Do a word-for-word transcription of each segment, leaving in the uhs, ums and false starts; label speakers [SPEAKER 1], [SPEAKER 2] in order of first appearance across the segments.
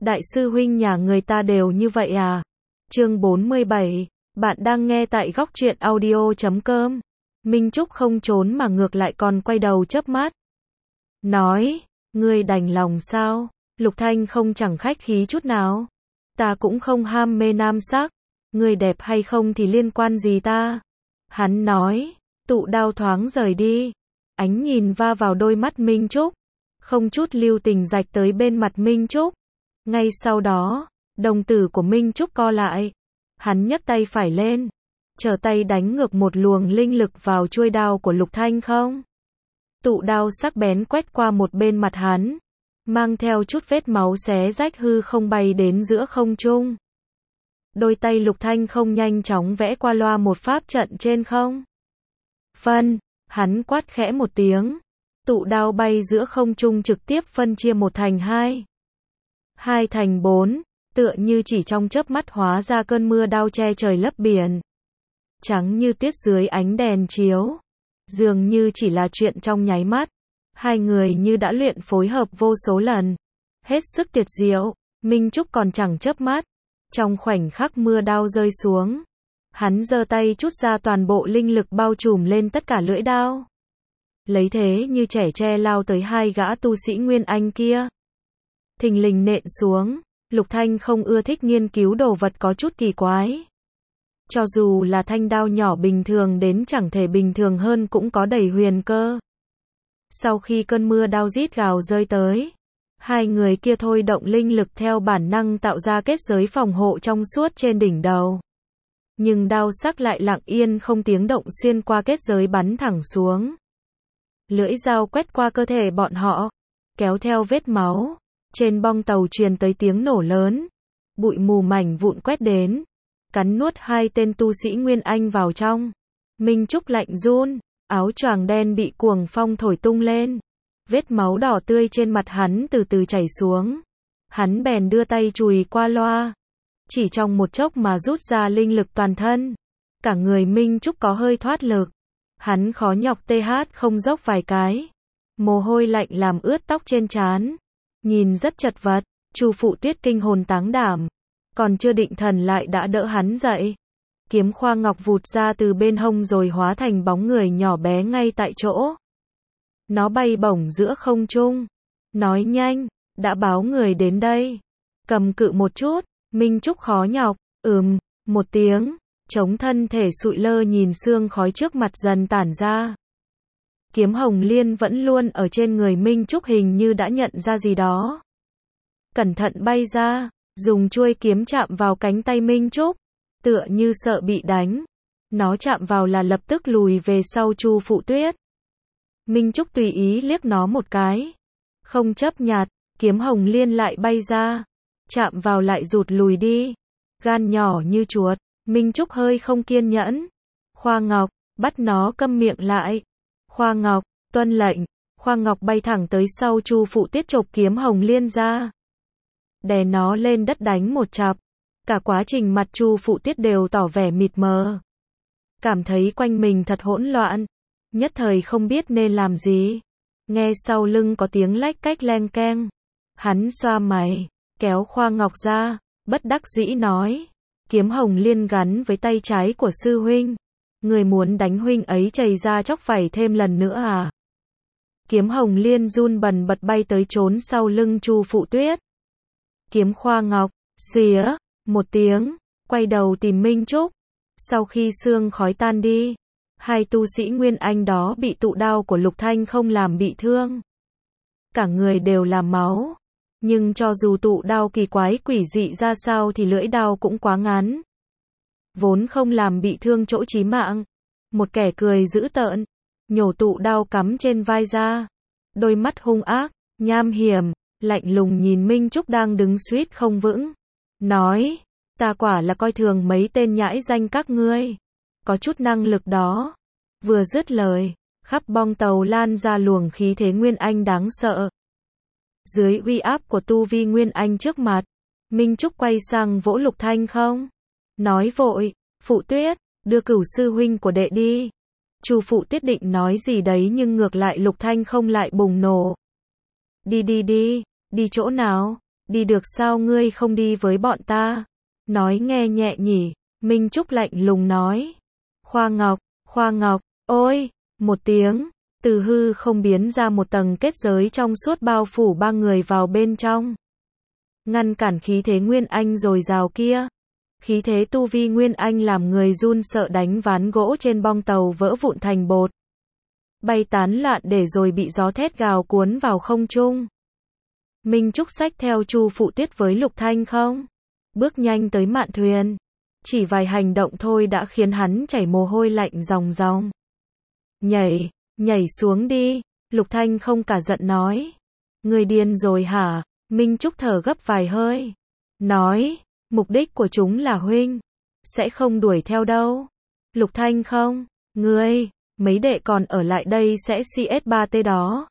[SPEAKER 1] Đại sư huynh nhà người ta đều như vậy à? Chương bốn mươi bảy, bạn đang nghe tại góc truyện audio chấm com. Minh Trúc không trốn mà ngược lại còn quay đầu chớp mắt. Nói, ngươi đành lòng sao? Lục Thanh không chẳng khách khí chút nào. Ta cũng không ham mê nam sắc. Ngươi đẹp hay không thì liên quan gì ta? Hắn nói, tụ đao thoáng rời đi. Ánh nhìn va vào đôi mắt Minh Trúc. Không chút lưu tình rạch tới bên mặt Minh Trúc. Ngay sau đó, đồng tử của Minh Trúc co lại. Hắn nhấc tay phải lên. Trở tay đánh ngược một luồng linh lực vào chuôi đao của Lục Thanh không. Tụ đao sắc bén quét qua một bên mặt hắn. Mang theo chút vết máu xé rách hư không bay đến giữa không trung. Đôi tay Lục Thanh không nhanh chóng vẽ qua loa một pháp trận trên không. Phân, hắn quát khẽ một tiếng. Tụ đao bay giữa không trung trực tiếp phân chia một thành hai. Hai thành bốn, tựa như chỉ trong chớp mắt hóa ra cơn mưa đao che trời lấp biển. Trắng như tuyết dưới ánh đèn chiếu. Dường như chỉ là chuyện trong nháy mắt. Hai người như đã luyện phối hợp vô số lần. Hết sức tuyệt diệu, Minh Trúc còn chẳng chớp mắt. Trong khoảnh khắc mưa đao rơi xuống. Hắn giơ tay trút ra toàn bộ linh lực bao trùm lên tất cả lưỡi đao. Lấy thế như trẻ tre lao tới hai gã tu sĩ Nguyên Anh kia. Thình lình nện xuống, Lục Thanh không ưa thích nghiên cứu đồ vật có chút kỳ quái. Cho dù là thanh đao nhỏ bình thường đến chẳng thể bình thường hơn cũng có đầy huyền cơ. Sau khi cơn mưa đao rít gào rơi tới, hai người kia thôi động linh lực theo bản năng tạo ra kết giới phòng hộ trong suốt trên đỉnh đầu. Nhưng đao sắc lại lặng yên không tiếng động xuyên qua kết giới bắn thẳng xuống. Lưỡi dao quét qua cơ thể bọn họ, kéo theo vết máu. Trên bong tàu truyền tới tiếng nổ lớn. Bụi mù mảnh vụn quét đến. Cắn nuốt hai tên tu sĩ Nguyên Anh vào trong. Minh Trúc lạnh run. Áo choàng đen bị cuồng phong thổi tung lên. Vết máu đỏ tươi trên mặt hắn từ từ chảy xuống. Hắn bèn đưa tay chùi qua loa. Chỉ trong một chốc mà rút ra linh lực toàn thân. Cả người Minh Trúc có hơi thoát lực. Hắn khó nhọc tê hát không dốc vài cái. Mồ hôi lạnh làm ướt tóc trên trán. Nhìn rất chật vật, Chu Phụ Tuyết kinh hồn táng đảm. Còn chưa định thần lại đã đỡ hắn dậy. Kiếm khoa ngọc vụt ra từ bên hông rồi hóa thành bóng người nhỏ bé ngay tại chỗ. Nó bay bổng giữa không trung. Nói nhanh, đã báo người đến đây. Cầm cự một chút, Minh Trúc khó nhọc, ừm, một tiếng. Chống thân thể sụi lơ nhìn sương khói trước mặt dần tản ra. Kiếm hồng liên vẫn luôn ở trên người Minh Trúc hình như đã nhận ra gì đó. Cẩn thận bay ra, dùng chuôi kiếm chạm vào cánh tay Minh Trúc, tựa như sợ bị đánh. Nó chạm vào là lập tức lùi về sau Chu Phụ Tuyết. Minh Trúc tùy ý liếc nó một cái. Không chấp nhặt, kiếm hồng liên lại bay ra. Chạm vào lại rụt lùi đi. Gan nhỏ như chuột, Minh Trúc hơi không kiên nhẫn. Khoa Ngọc, bắt nó câm miệng lại. Khoa Ngọc, tuân lệnh. Khoa Ngọc bay thẳng tới sau Chu Phụ Tuyết chộp kiếm hồng liên ra. Đè nó lên đất đánh một chặp. Cả quá trình mặt Chu Phụ Tuyết đều tỏ vẻ mịt mờ. Cảm thấy quanh mình thật hỗn loạn. Nhất thời không biết nên làm gì. Nghe sau lưng có tiếng lách cách leng keng. Hắn xoa mày, kéo Khoa Ngọc ra, bất đắc dĩ nói. Kiếm hồng liên gắn với tay trái của sư huynh. Người muốn đánh huynh ấy chảy ra chóc phải thêm lần nữa à? Kiếm hồng liên run bần bật bay tới trốn sau lưng Chu Phụ Tuyết. Kiếm Khoa Ngọc, xía, một tiếng, quay đầu tìm Minh Trúc. Sau khi sương khói tan đi, hai tu sĩ Nguyên Anh đó bị tụ đao của Lục Thanh không làm bị thương. Cả người đều là máu. Nhưng cho dù tụ đao kỳ quái quỷ dị ra sao thì lưỡi đao cũng quá ngắn. Vốn không làm bị thương chỗ chí mạng. Một kẻ cười dữ tợn, nhổ tụ đao cắm trên vai ra. Đôi mắt hung ác, nham hiểm, lạnh lùng nhìn Minh Trúc đang đứng suýt không vững. Nói, ta quả là coi thường mấy tên nhãi danh các ngươi. Có chút năng lực đó. Vừa dứt lời, khắp bong tàu lan ra luồng khí thế Nguyên Anh đáng sợ. Dưới uy áp của tu vi Nguyên Anh trước mặt, Minh Trúc quay sang vỗ Lục Thanh không. Nói vội, Phụ Tuyết, đưa cửu sư huynh của đệ đi. Chu Phụ Tuyết định nói gì đấy nhưng ngược lại Lục Thanh không lại bùng nổ. Đi đi đi, đi chỗ nào? Đi được sao ngươi không đi với bọn ta? Nói nghe nhẹ nhỉ, Minh Trúc lạnh lùng nói. Khoa Ngọc, Khoa Ngọc, ôi, một tiếng, từ hư không biến ra một tầng kết giới trong suốt bao phủ ba người vào bên trong. Ngăn cản khí thế Nguyên Anh dồi dào kia. Khí thế tu vi Nguyên Anh làm người run sợ đánh ván gỗ trên bong tàu vỡ vụn thành bột. Bay tán loạn để rồi bị gió thét gào cuốn vào không trung. Minh Trúc xách theo Chu Phụ Tiết với Lục Thanh không? Bước nhanh tới mạn thuyền. Chỉ vài hành động thôi đã khiến hắn chảy mồ hôi lạnh ròng ròng. Nhảy, nhảy xuống đi, Lục Thanh không cả giận nói. Người điên rồi hả? Minh Trúc thở gấp vài hơi. Nói, mục đích của chúng là huynh. Sẽ không đuổi theo đâu. Lục Thanh không, ngươi, mấy đệ còn ở lại đây sẽ xê ét ba tê đó.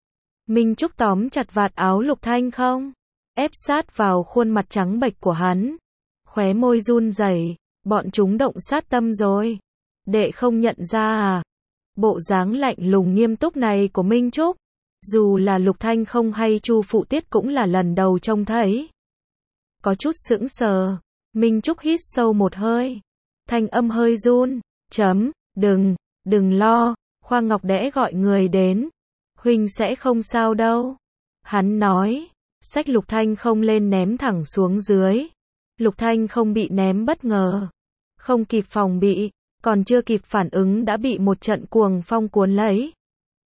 [SPEAKER 1] Minh Trúc tóm chặt vạt áo Lục Thanh không, ép sát vào khuôn mặt trắng bệch của hắn. Khóe môi run rẩy, bọn chúng động sát tâm rồi. Đệ không nhận ra à? Bộ dáng lạnh lùng nghiêm túc này của Minh Trúc, dù là Lục Thanh không hay Chu Phụ Tiết cũng là lần đầu trông thấy. Có chút sững sờ, Minh Trúc hít sâu một hơi, thanh âm hơi run, chấm, đừng, đừng lo, Khoa Ngọc đẽ gọi người đến. Huynh sẽ không sao đâu. Hắn nói, xách Lục Thanh không lên ném thẳng xuống dưới. Lục Thanh không bị ném bất ngờ. Không kịp phòng bị, còn chưa kịp phản ứng đã bị một trận cuồng phong cuốn lấy.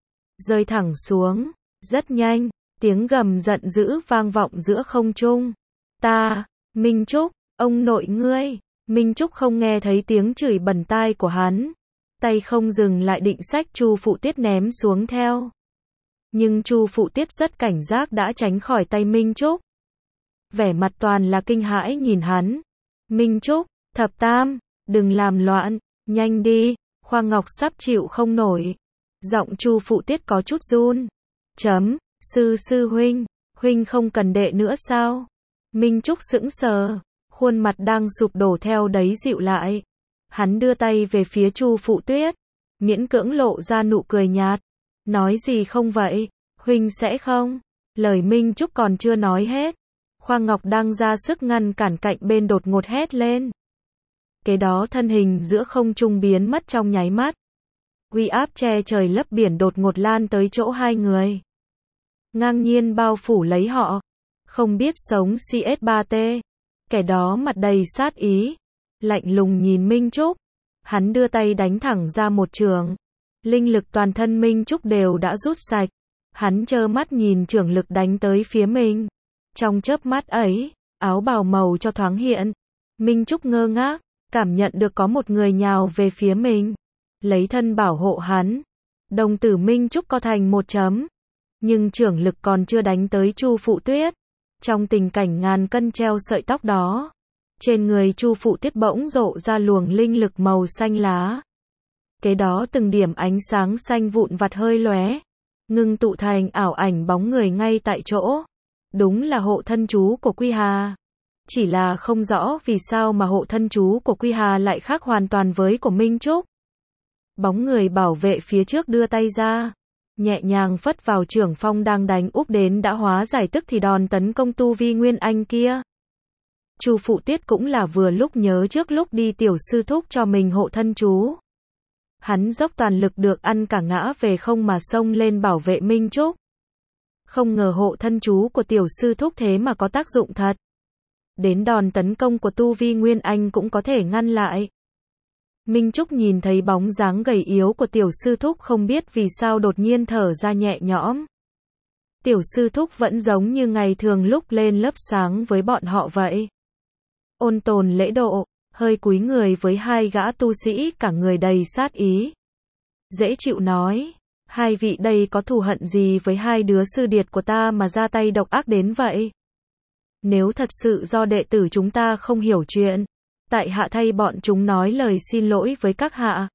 [SPEAKER 1] Rơi thẳng xuống, rất nhanh, tiếng gầm giận dữ vang vọng giữa không trung. Ta, Minh Trúc, ông nội ngươi. Minh Trúc không nghe thấy tiếng chửi bẩn tai của hắn. Tay không dừng lại định xách Chu Phụ Tiết ném xuống theo. Nhưng Chu Phụ Tiết rất cảnh giác đã tránh khỏi tay Minh Trúc. Vẻ mặt toàn là kinh hãi nhìn hắn. Minh Trúc, Thập Tam, đừng làm loạn, nhanh đi, Khoa Ngọc sắp chịu không nổi. Giọng Chu Phụ Tiết có chút run. Chấm, sư sư huynh, huynh không cần đệ nữa sao? Minh Trúc sững sờ, khuôn mặt đang sụp đổ theo đấy dịu lại. Hắn đưa tay về phía Chu Phụ Tiết, miễn cưỡng lộ ra nụ cười nhạt. Nói gì không vậy? Huynh sẽ không? Lời Minh Trúc còn chưa nói hết. Khoa Ngọc đang ra sức ngăn cản cạnh bên đột ngột hét lên. Kế đó thân hình giữa không trung biến mất trong nháy mắt. Uy áp che trời lấp biển đột ngột lan tới chỗ hai người. Ngang nhiên bao phủ lấy họ. Không biết sống xê ét ba tê. Kẻ đó mặt đầy sát ý. Lạnh lùng nhìn Minh Trúc. Hắn đưa tay đánh thẳng ra một trường. Linh lực toàn thân Minh Trúc đều đã rút sạch. Hắn trơ mắt nhìn trưởng lực đánh tới phía mình. Trong chớp mắt ấy, áo bào màu cho thoáng hiện. Minh Trúc ngơ ngác, cảm nhận được có một người nhào về phía mình. Lấy thân bảo hộ hắn. Đồng tử Minh Trúc co thành một chấm. Nhưng trưởng lực còn chưa đánh tới Chu Phụ Tiết. Trong tình cảnh ngàn cân treo sợi tóc đó. Trên người Chu Phụ Tiết bỗng rộ ra luồng linh lực màu xanh lá. Kế đó từng điểm ánh sáng xanh vụn vặt hơi lóe, ngưng tụ thành ảo ảnh bóng người ngay tại chỗ. Đúng là hộ thân chú của Quy Hà. Chỉ là không rõ vì sao mà hộ thân chú của Quy Hà lại khác hoàn toàn với của Minh Trúc. Bóng người bảo vệ phía trước đưa tay ra, nhẹ nhàng phất vào trưởng phong đang đánh úp đến đã hóa giải tức thì đòn tấn công tu vi Nguyên Anh kia. Chu Phụ Tiết cũng là vừa lúc nhớ trước lúc đi tiểu sư thúc cho mình hộ thân chú. Hắn dốc toàn lực được ăn cả ngã về không mà xông lên bảo vệ Minh Trúc. Không ngờ hộ thân chú của tiểu sư thúc thế mà có tác dụng thật. Đến đòn tấn công của tu vi Nguyên Anh cũng có thể ngăn lại. Minh Trúc nhìn thấy bóng dáng gầy yếu của tiểu sư thúc không biết vì sao đột nhiên thở ra nhẹ nhõm. Tiểu sư thúc vẫn giống như ngày thường lúc lên lớp sáng với bọn họ vậy. Ôn tồn lễ độ, hơi cúi người với hai gã tu sĩ cả người đầy sát ý. Dễ chịu nói, hai vị đây có thù hận gì với hai đứa sư điệt của ta mà ra tay độc ác đến vậy? Nếu thật sự do đệ tử chúng ta không hiểu chuyện, tại hạ thay bọn chúng nói lời xin lỗi với các hạ.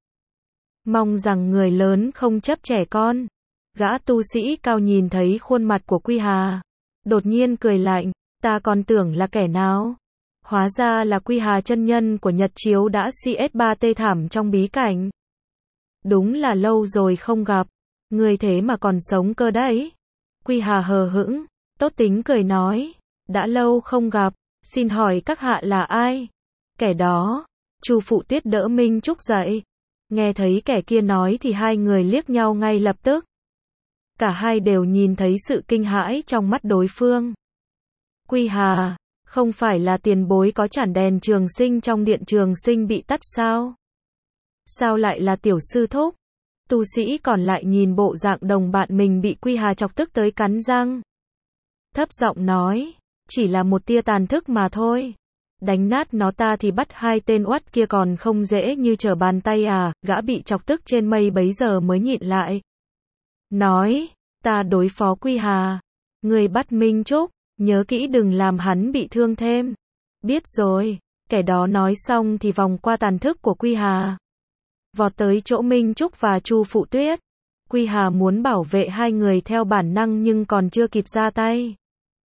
[SPEAKER 1] Mong rằng người lớn không chấp trẻ con. Gã tu sĩ cao nhìn thấy khuôn mặt của Quy Hà, đột nhiên cười lạnh, ta còn tưởng là kẻ nào? Hóa ra là Quy Hà chân nhân của Nhật Chiếu đã xê ét ba tê thảm trong bí cảnh. Đúng là lâu rồi không gặp, người thế mà còn sống cơ đấy. Quy Hà hờ hững, tốt tính cười nói, đã lâu không gặp, xin hỏi các hạ là ai? Kẻ đó, Chu Phụ Tuyết đỡ Minh Trúc dậy. Nghe thấy kẻ kia nói thì hai người liếc nhau ngay lập tức. Cả hai đều nhìn thấy sự kinh hãi trong mắt đối phương. Quy Hà, không phải là tiền bối có chản đèn trường sinh trong điện trường sinh bị tắt sao? Sao lại là tiểu sư thúc? Tu sĩ còn lại nhìn bộ dạng đồng bạn mình bị Quy Hà chọc tức tới cắn răng. Thấp giọng nói, chỉ là một tia tàn thức mà thôi. Đánh nát nó ta thì bắt hai tên oắt kia còn không dễ như trở bàn tay à, gã bị chọc tức trên mây bấy giờ mới nhịn lại. Nói, ta đối phó Quy Hà. Người bắt Minh Trúc, nhớ kỹ đừng làm hắn bị thương thêm. Biết rồi, kẻ đó nói xong thì vòng qua tàn thức của Quy Hà. Vọt tới chỗ Minh Trúc và Chu Phụ Tuyết. Quy Hà muốn bảo vệ hai người theo bản năng nhưng còn chưa kịp ra tay.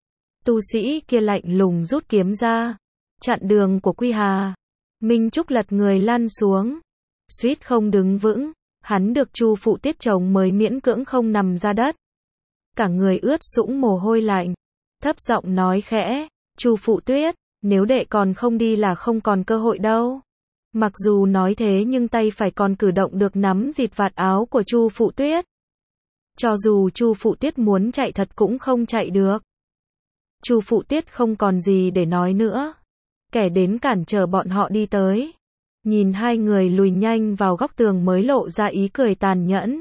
[SPEAKER 1] Tu sĩ kia lạnh lùng rút kiếm ra, chặn đường của Quy Hà. Minh Trúc lật người lăn xuống, suýt không đứng vững, hắn được Chu Phụ Tuyết chồng mới miễn cưỡng không nằm ra đất. Cả người ướt sũng mồ hôi lạnh, thấp giọng nói khẽ, Chu Phụ Tuyết, nếu đệ còn không đi là không còn cơ hội đâu. Mặc dù nói thế nhưng tay phải còn cử động được nắm dịt vạt áo của Chu Phụ Tuyết. Cho dù Chu Phụ Tuyết muốn chạy thật cũng không chạy được. Chu Phụ Tuyết không còn gì để nói nữa. Kẻ đến cản trở bọn họ đi tới. Nhìn hai người lùi nhanh vào góc tường mới lộ ra ý cười tàn nhẫn.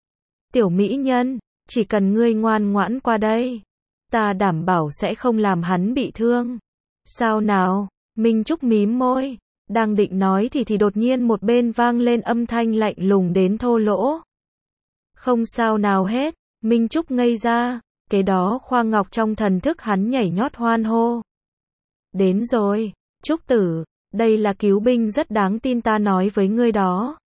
[SPEAKER 1] Tiểu mỹ nhân, chỉ cần ngươi ngoan ngoãn qua đây, ta đảm bảo sẽ không làm hắn bị thương. Sao nào? Minh Trúc mím môi, đang định nói thì thì đột nhiên một bên vang lên âm thanh lạnh lùng đến thô lỗ. Không sao nào hết, Minh Trúc ngây ra, kế đó khoa ngọc trong thần thức hắn nhảy nhót hoan hô. Đến rồi, Trúc tử, đây là cứu binh rất đáng tin ta nói với ngươi đó.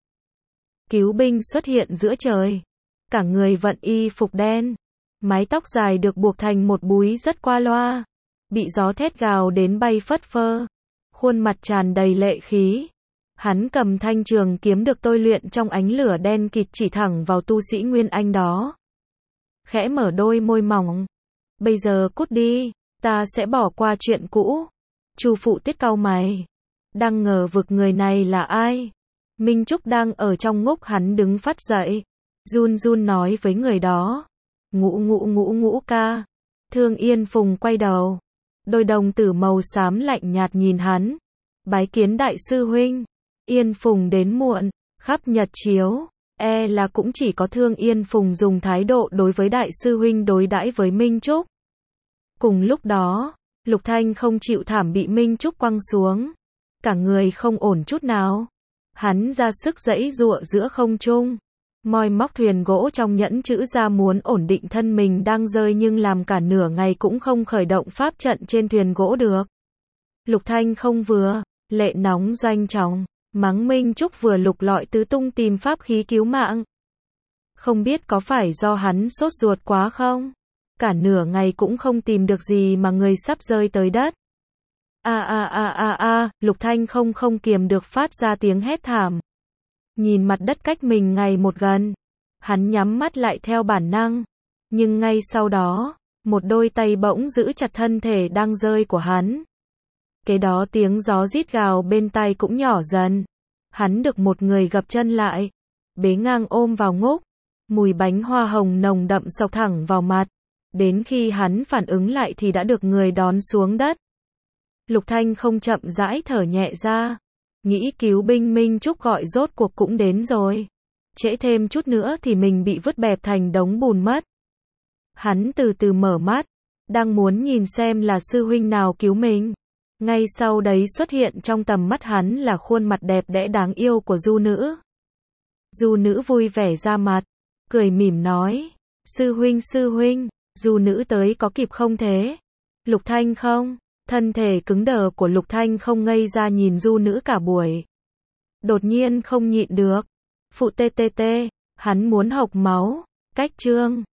[SPEAKER 1] Cứu binh xuất hiện giữa trời, cả người vận y phục đen, mái tóc dài được buộc thành một búi rất qua loa, bị gió thét gào đến bay phất phơ, khuôn mặt tràn đầy lệ khí. Hắn cầm thanh trường kiếm được tôi luyện trong ánh lửa đen kịt chỉ thẳng vào tu sĩ Nguyên Anh đó. Khẽ mở đôi môi mỏng. Bây giờ cút đi, ta sẽ bỏ qua chuyện cũ. Chu Phụ Tuyết cau mày, đang ngờ vực người này là ai. Minh Trúc đang ở trong ngúc hắn đứng phát dậy, run run nói với người đó. Ngũ ngũ ngũ ngũ ca. Thương Yên Phùng quay đầu, đôi đồng tử màu xám lạnh nhạt nhìn hắn. Bái kiến đại sư huynh. Yên Phùng đến muộn, khắp nhật chiếu, e là cũng chỉ có Thương Yên Phùng dùng thái độ đối với đại sư huynh đối đãi với Minh Trúc. Cùng lúc đó, Lục Thanh không chịu thảm bị Minh Trúc quăng xuống, cả người không ổn chút nào. Hắn ra sức giãy giụa giữa không trung, moi móc thuyền gỗ trong nhẫn chữ ra muốn ổn định thân mình đang rơi nhưng làm cả nửa ngày cũng không khởi động pháp trận trên thuyền gỗ được. Lục Thanh không vừa, lệ nóng doanh trọng, mắng Minh Trúc vừa lục lọi tứ tung tìm pháp khí cứu mạng. Không biết có phải do hắn sốt ruột quá không? Cả nửa ngày cũng không tìm được gì mà người sắp rơi tới đất. A a a a a, Lục Thanh không không kiềm được phát ra tiếng hét thảm. Nhìn mặt đất cách mình ngày một gần, hắn nhắm mắt lại theo bản năng, nhưng ngay sau đó, một đôi tay bỗng giữ chặt thân thể đang rơi của hắn. Kế đó tiếng gió rít gào bên tai cũng nhỏ dần. Hắn được một người gập chân lại, bế ngang ôm vào ngúc, mùi bánh hoa hồng nồng đậm xộc thẳng vào mặt. Đến khi hắn phản ứng lại thì đã được người đón xuống đất. Lục Thanh không chậm rãi thở nhẹ ra, nghĩ cứu binh Minh Trúc gọi rốt cuộc cũng đến rồi. Trễ thêm chút nữa thì mình bị vứt bẹp thành đống bùn mất. Hắn từ từ mở mắt, đang muốn nhìn xem là sư huynh nào cứu mình. Ngay sau đấy xuất hiện trong tầm mắt hắn là khuôn mặt đẹp đẽ đáng yêu của Du Nữ. Du Nữ vui vẻ ra mặt, cười mỉm nói, sư huynh sư huynh. Du Nữ tới có kịp không thế? Lục Thanh không? Thân thể cứng đờ của Lục Thanh không ngây ra nhìn Du Nữ cả buổi. Đột nhiên không nhịn được. Phụ tê tê tê, hắn muốn hộc máu. Cách chương